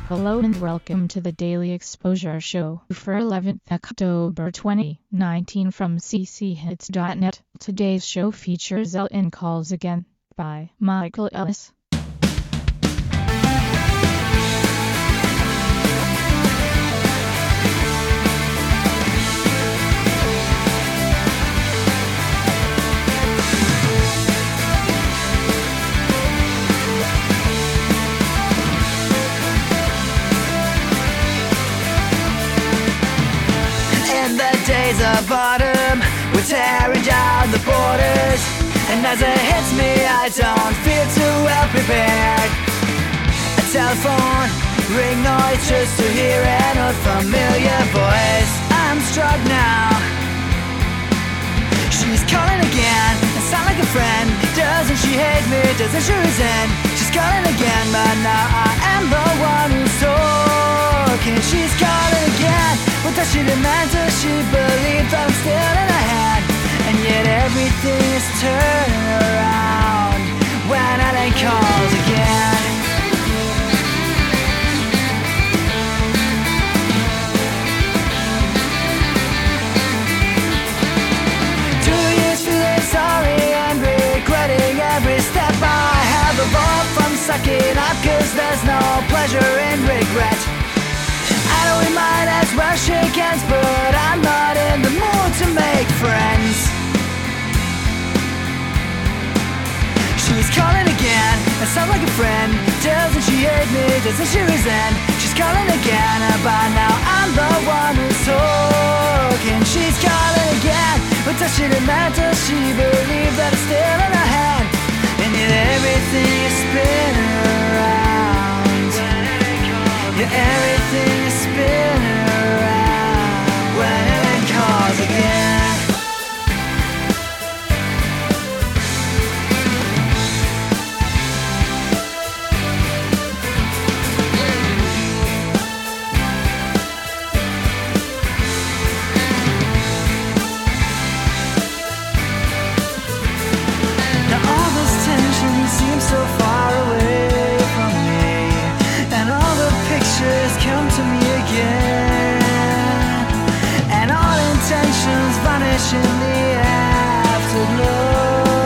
Hello and welcome to the Daily Exposure Show for 11th October 2019 from cchits.net. Today's show features Ellen Calls Again by Michael Ellis. Days of autumn, we're tearing down the borders, and as it hits me, I don't feel too well prepared. A telephone ring noise just to hear an unfamiliar voice. I'm struck now. She's calling again, and sound like a friend. Doesn't she hate me? Doesn't she resent? She's calling again, but now I am the one who's talking. She's calling again. What does she demand? Does she believe that I'm still in her hand? And yet everything is turning around when Ellen calls again. 2 years feeling sorry and regretting every step I have evolved from sucking up, 'cause there's no pleasure in regret. I know we might as well shake hands, but I'm not in the mood to make friends. She's calling again, it sounds like a friend. Doesn't she hate me? Doesn't she resent? She's calling again, but now I'm the one who's talking. She's calling again, but does she demand? Does she believe that it's still in her hand? And yet everything is spinning around. Yeah, everything is spinning around when Ellen calls again. Now all this tension seems so far away from me, and all the pictures come to me again, and all intentions vanish in the afterglow.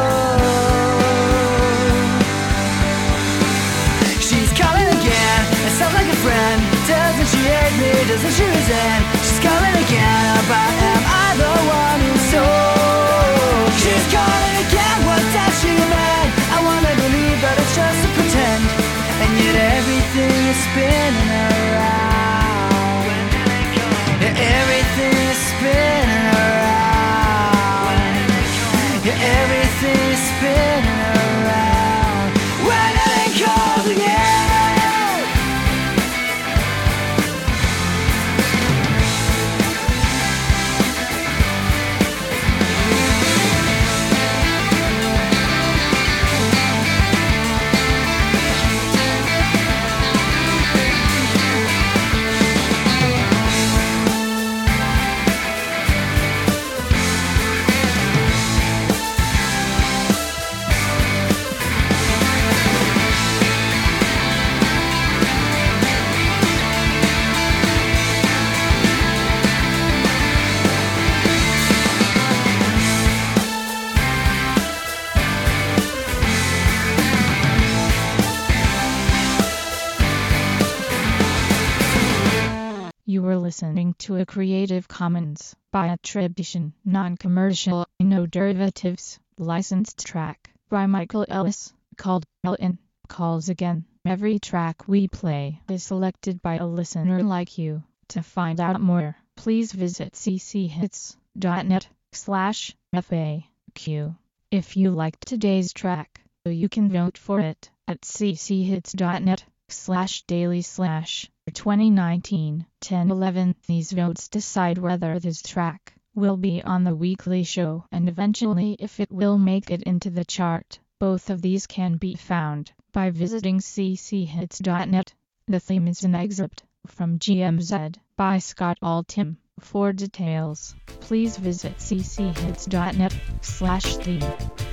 She's calling again, it sounds like a friend. Doesn't she hate me? Doesn't she resent? She's calling again, but am I the one who's so? She's calling again, what does she mean? I wanna believe that it's just a pretend, and yet everything is spinning around. Yeah, everything is spinning around. Yeah, everything is spinning around when Ellen calls again. You were listening to a Creative Commons by attribution, non-commercial, no derivatives, licensed track by Michael Ellis, called Ellen Calls Again. Every track we play is selected by a listener like you. To find out more, please visit cchits.net/FAQ. If you liked today's track, you can vote for it at cchits.net/daily/2019-1011. These votes decide whether this track will be on the weekly show and eventually if it will make it into the chart. Both of these can be found by visiting cchits.net. The theme is an excerpt from GMZ by Scott Altham. For details, please visit cchits.net/theme.